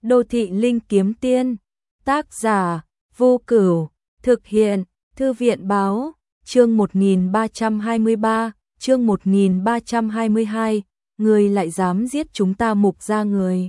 Đô thị linh kiếm tiên, tác giả, Vô Cửu, thực hiện, Thư viện báo, chương 1323, chương 1322, người lại dám giết chúng ta Mục gia người.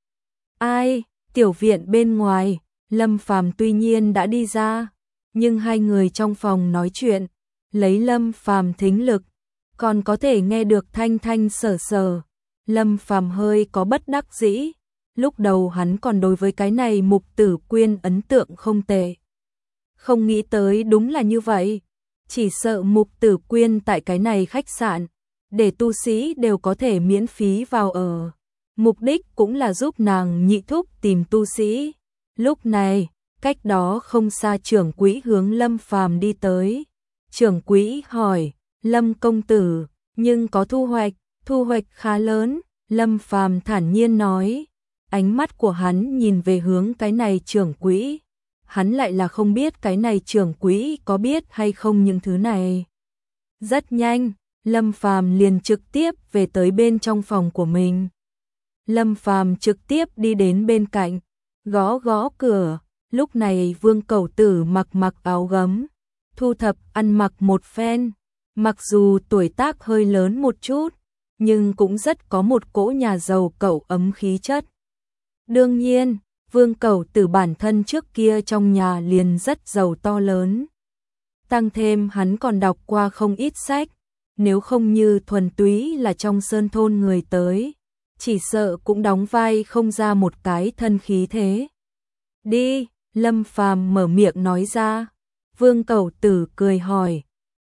Ai, tiểu viện bên ngoài, Lâm Phàm tuy nhiên đã đi ra, nhưng hai người trong phòng nói chuyện, lấy Lâm Phàm thính lực, còn có thể nghe được thanh thanh sở sở. Lâm Phàm hơi có bất đắc dĩ, lúc đầu hắn còn đối với cái này Mục Tử Quyên ấn tượng không tệ. Không nghĩ tới đúng là như vậy, chỉ sợ Mục Tử Quyên tại cái này khách sạn, để tu sĩ đều có thể miễn phí vào ở. Mục đích cũng là giúp nàng Nhị thúc tìm tu sĩ. Lúc này, cách đó không xa trưởng quỹ hướng Lâm Phàm đi tới. Trưởng quỹ hỏi, Lâm công tử, nhưng có thu hoạch khá lớn. Lâm Phàm thản nhiên nói, ánh mắt của hắn nhìn về hướng cái này trưởng quỹ. Hắn lại là không biết cái này trưởng quỹ có biết hay không những thứ này. Rất nhanh, Lâm Phàm liền trực tiếp về tới bên trong phòng của mình. Lâm Phàm trực tiếp đi đến bên cạnh, gõ gõ cửa. Lúc này Vương Cẩu Tử mặc áo gấm, thu thập ăn mặc một phen, mặc dù tuổi tác hơi lớn một chút, nhưng cũng rất có một cỗ nhà giàu cẩu ấm khí chất. Đương nhiên, Vương Cẩu Tử bản thân trước kia trong nhà liền rất giàu to lớn. Tăng thêm hắn còn đọc qua không ít sách, nếu không như thuần túy là trong sơn thôn người tới, chỉ sợ cũng đóng vai không ra một cái thân khí thế. Đi, Lâm Phàm mở miệng nói ra. Vương Cẩu Tử cười hỏi,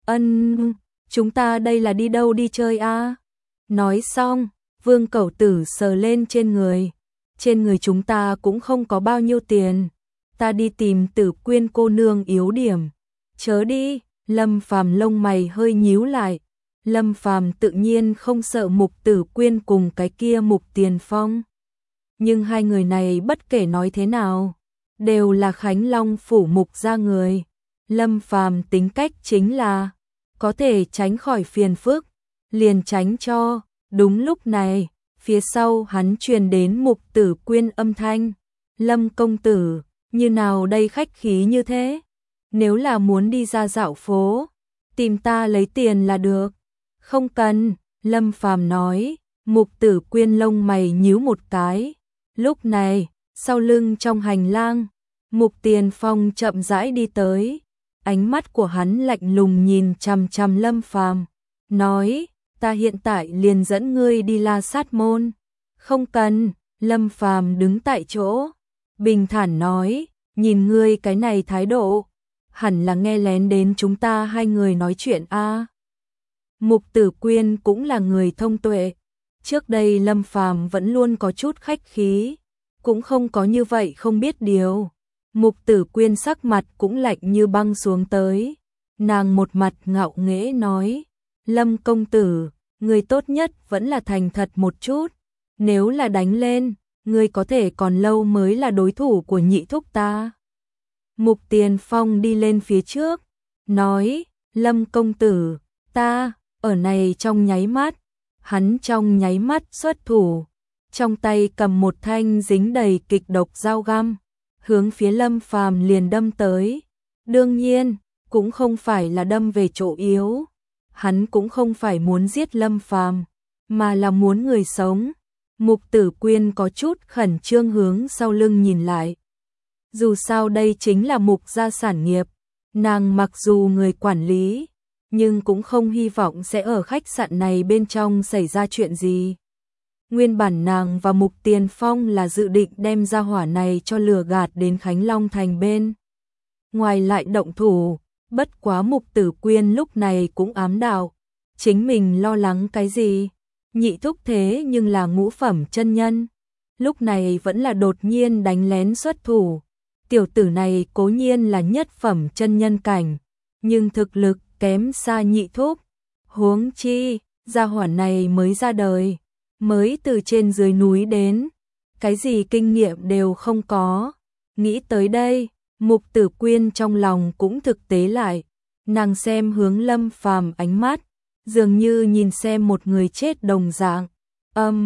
chúng ta đây là đi đâu đi chơi a? Nói xong, Vương Cẩu Tử sờ lên trên người. Trên người chúng ta cũng không có bao nhiêu tiền, ta đi tìm Tử Quyên cô nương yếu điểm. Chớ đi, Lâm Phàm lông mày hơi nhíu lại. Lâm Phàm tự nhiên không sợ Mục Tử Quyên cùng cái kia Mục Tiền Phong. Nhưng hai người này bất kể nói thế nào, đều là Khánh Long phủ Mục gia người. Lâm Phàm tính cách chính là có thể tránh khỏi phiền phức, liền tránh cho. Đúng lúc này, phía sau hắn truyền đến Mục Tử Quyên âm thanh. Lâm công tử, như nào đây khách khí như thế? Nếu là muốn đi ra dạo phố, tìm ta lấy tiền là được. Không cần, Lâm Phàm nói. Mục Tử Quyên lông mày nhíu một cái. Lúc này, sau lưng trong hành lang, Mục Tiền Phong chậm rãi đi tới. Ánh mắt của hắn lạnh lùng nhìn chằm chằm Lâm Phàm, nói, ta hiện tại liền dẫn ngươi đi La Sát môn. Không cần, Lâm Phàm đứng tại chỗ, bình thản nói, nhìn ngươi cái này thái độ, hẳn là nghe lén đến chúng ta hai người nói chuyện a. Mục Tử Quyên cũng là người thông tuệ, trước đây Lâm Phàm vẫn luôn có chút khách khí, cũng không có như vậy không biết điều. Mục Tử Quyên sắc mặt cũng lạnh như băng xuống tới, nàng một mặt ngạo nghễ nói, Lâm công tử, người tốt nhất vẫn là thành thật một chút, nếu là đánh lên, người có thể còn lâu mới là đối thủ của Nhị thúc ta. Mục Tiền Phong đi lên phía trước, nói, Lâm công tử, ta, ở này trong nháy mắt, hắn trong nháy mắt xuất thủ, trong tay cầm một thanh dính đầy kịch độc dao găm, hướng phía Lâm Phàm liền đâm tới. Đương nhiên, cũng không phải là đâm về chỗ yếu, hắn cũng không phải muốn giết Lâm Phàm, mà là muốn người sống. Mục Tử Quyên có chút khẩn trương hướng sau lưng nhìn lại. Dù sao đây chính là Mục gia sản nghiệp, nàng mặc dù người quản lý, nhưng cũng không hy vọng sẽ ở khách sạn này bên trong xảy ra chuyện gì. Nguyên bản nàng và Mục Tiền Phong là dự định đem gia hỏa này cho lừa gạt đến Khánh Long thành bên ngoài lại động thủ, bất quá Mục Tử Quyên lúc này cũng ám đạo, chính mình lo lắng cái gì? Nhị thúc thế nhưng là ngũ phẩm chân nhân, lúc này vẫn là đột nhiên đánh lén xuất thủ. Tiểu tử này cố nhiên là nhất phẩm chân nhân cảnh, nhưng thực lực kém xa Nhị thúc. Huống chi, gia hỏa này mới ra đời, mới từ trên dưới núi đến, cái gì kinh nghiệm đều không có. Nghĩ tới đây, Mục Tử Quyên trong lòng cũng thực tế lại, nàng xem hướng Lâm Phàm ánh mắt, dường như nhìn xem một người chết đồng dạng.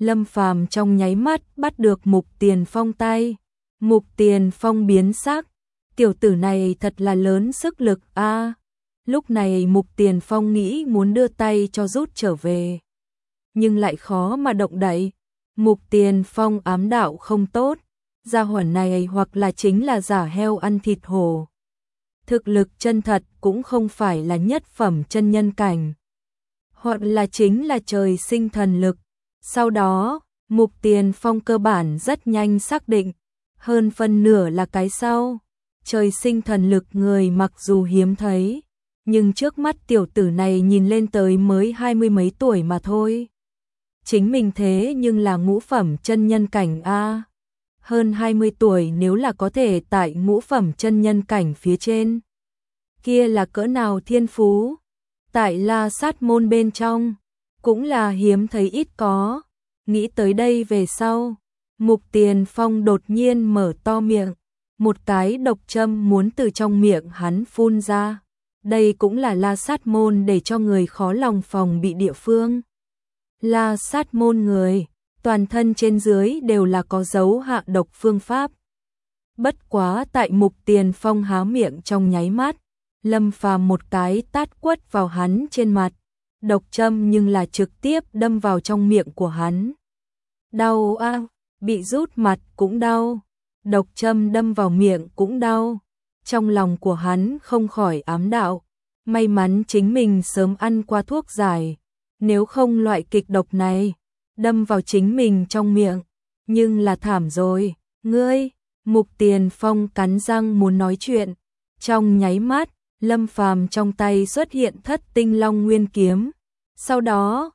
Lâm Phàm trong nháy mắt bắt được Mục Tiền Phong tay. Mục Tiền Phong biến sắc, tiểu tử này thật là lớn sức lực a. Lúc này Mục Tiền Phong nghĩ muốn đưa tay cho rút trở về, nhưng lại khó mà động đậy. Mục Tiền Phong ám đạo không tốt, gia hỏa này hoặc là chính là giả heo ăn thịt hổ. Thực lực chân thật cũng không phải là nhất phẩm chân nhân cảnh, hoặc là chính là trời sinh thần lực. Sau đó, Mục Tiền Phong cơ bản rất nhanh xác định, hơn phân nửa là cái sau. Trời sinh thần lực người mặc dù hiếm thấy, nhưng trước mắt tiểu tử này nhìn lên tới mới 20 mấy tuổi mà thôi. Chính mình thế nhưng là ngũ phẩm chân nhân cảnh a. Hơn 20 tuổi nếu là có thể tại ngũ phẩm chân nhân cảnh phía trên, kia là cỡ nào thiên phú. Tại La Sát môn bên trong, cũng là hiếm thấy ít có. Nghĩ tới đây về sau, Mục Tiền Phong đột nhiên mở to miệng, một cái độc châm muốn từ trong miệng hắn phun ra. Đây cũng là La Sát môn để cho người khó lòng phòng bị địa phương. La Sát môn người, toàn thân trên dưới đều là có dấu hạ độc phương pháp. Bất quá tại Mục Tiền Phong há miệng trong nháy mắt, Lâm Phàm một cái tát quất vào hắn trên mặt. Độc châm nhưng là trực tiếp đâm vào trong miệng của hắn. Đau a, bị rút mặt cũng đau, độc châm đâm vào miệng cũng đau. Trong lòng của hắn không khỏi ám đạo, may mắn chính mình sớm ăn qua thuốc giải, nếu không loại kịch độc này đâm vào chính mình trong miệng, nhưng là thảm rồi. Ngươi, Mục Tiền Phong cắn răng muốn nói chuyện, trong nháy mắt, Lâm Phàm trong tay xuất hiện Thất Tinh Long Nguyên kiếm. Sau đó,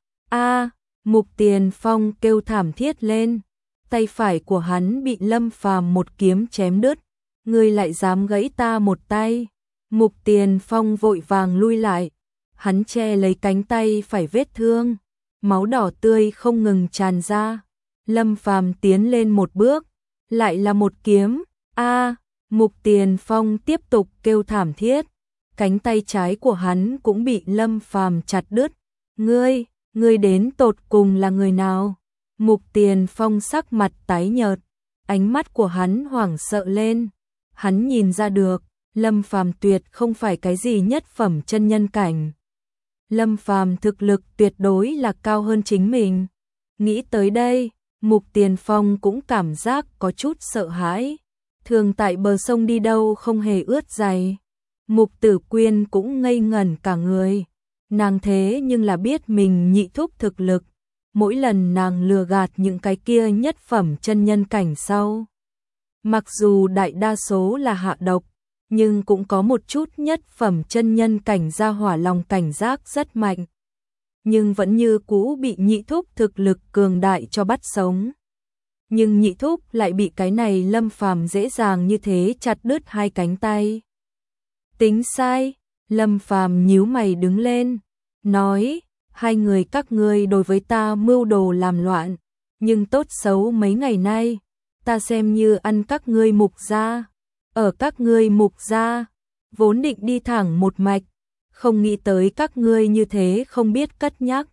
Mục Tiền Phong kêu thảm thiết lên, tay phải của hắn bị Lâm Phàm một kiếm chém đứt. Ngươi lại dám gãy ta một tay? Mục Tiền Phong vội vàng lui lại, hắn che lấy cánh tay phải vết thương, máu đỏ tươi không ngừng tràn ra. Lâm Phàm tiến lên một bước, lại là một kiếm. Mục Tiền Phong tiếp tục kêu thảm thiết, cánh tay trái của hắn cũng bị Lâm Phàm chặt đứt. Ngươi đến tột cùng là người nào? Mục Tiền Phong sắc mặt tái nhợt, ánh mắt của hắn hoảng sợ lên. Hắn nhìn ra được, Lâm Phàm tuyệt không phải cái gì nhất phẩm chân nhân cảnh. Lâm Phàm thực lực tuyệt đối là cao hơn chính mình. Nghĩ tới đây, Mục Tiền Phong cũng cảm giác có chút sợ hãi. Thường tại bờ sông đi đâu không hề ướt giày. Mục Tử Quyên cũng ngây ngẩn cả người. Nàng thế nhưng là biết mình nhị thúc thực lực. Mỗi lần nàng lừa gạt những cái kia nhất phẩm chân nhân cảnh sau, mặc dù đại đa số là hạ độc, nhưng cũng có một chút nhất phẩm chân nhân cảnh ra hỏa lòng cảnh giác rất mạnh. Nhưng vẫn như cũ bị nhị thúc thực lực cường đại cho bắt sống. Nhưng nhị thúc lại bị cái này Lâm Phàm dễ dàng như thế chặt đứt hai cánh tay. Tính sai, Lâm Phàm nhíu mày đứng lên, nói, hai người các ngươi đối với ta mưu đồ làm loạn, nhưng tốt xấu mấy ngày nay, ta xem như ăn các ngươi Mục gia. Ở các ngươi Mục gia, vốn định đi thẳng một mạch, không nghĩ tới các ngươi như thế không biết cất nhắc.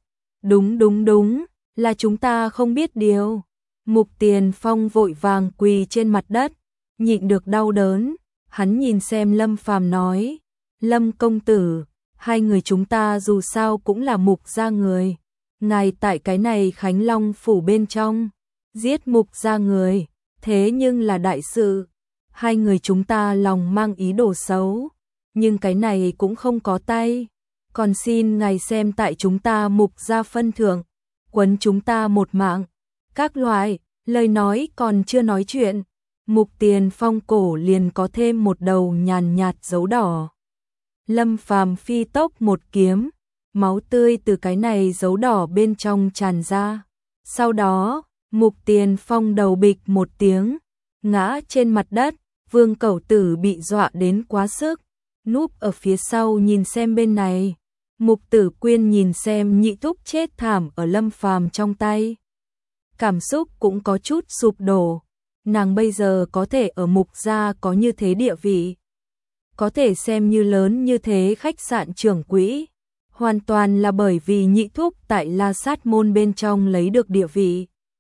Đúng, là chúng ta không biết điều. Mục Tiền Phong vội vàng quỳ trên mặt đất, nhịn được đau đớn, hắn nhìn xem Lâm Phàm nói, Lâm công tử, hai người chúng ta dù sao cũng là Mục gia người. Ngài tại cái này Khánh Long phủ bên trong, giết Mục gia người, thế nhưng là đại sự. Hai người chúng ta lòng mang ý đồ xấu, nhưng cái này cũng không có tay. Còn xin ngài xem tại chúng ta Mục gia phân thưởng, quấn chúng ta một mạng. Các loại, lời nói còn chưa nói chuyện, Mục Tiền Phong cổ liền có thêm một đầu nhàn nhạt dấu đỏ. Lâm Phàm phi tốc một kiếm, máu tươi từ cái này dấu đỏ bên trong tràn ra. Sau đó, Mục Tiền Phong đầu bịch một tiếng, ngã trên mặt đất. Vương Cẩu Tử bị dọa đến quá sức, núp ở phía sau nhìn xem bên này. Mục Tử Quyên nhìn xem nhị thúc chết thảm ở Lâm Phàm trong tay, cảm xúc cũng có chút sụp đổ. Nàng bây giờ có thể ở Mục gia có như thế địa vị, có thể xem như lớn như thế khách sạn trưởng quỹ, hoàn toàn là bởi vì nhị thúc tại La Sát môn bên trong lấy được địa vị.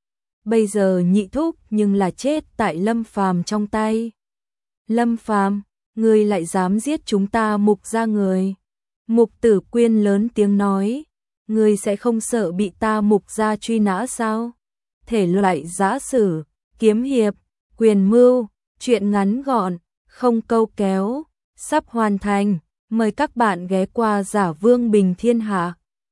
bây giờ Nhị thúc nhưng là chết tại Lâm Phàm trong tay. Lâm Phàm, ngươi lại dám giết chúng ta Mục gia người? Mục Tử Quyên lớn tiếng nói, ngươi sẽ không sợ bị ta Mục gia truy nã sao? Thể loại giã sử, kiếm hiệp, quyền mưu, truyện ngắn gọn, không câu kéo, sắp hoàn thành. Mời các bạn ghé qua Giả Vương Bình Thiên Hạ.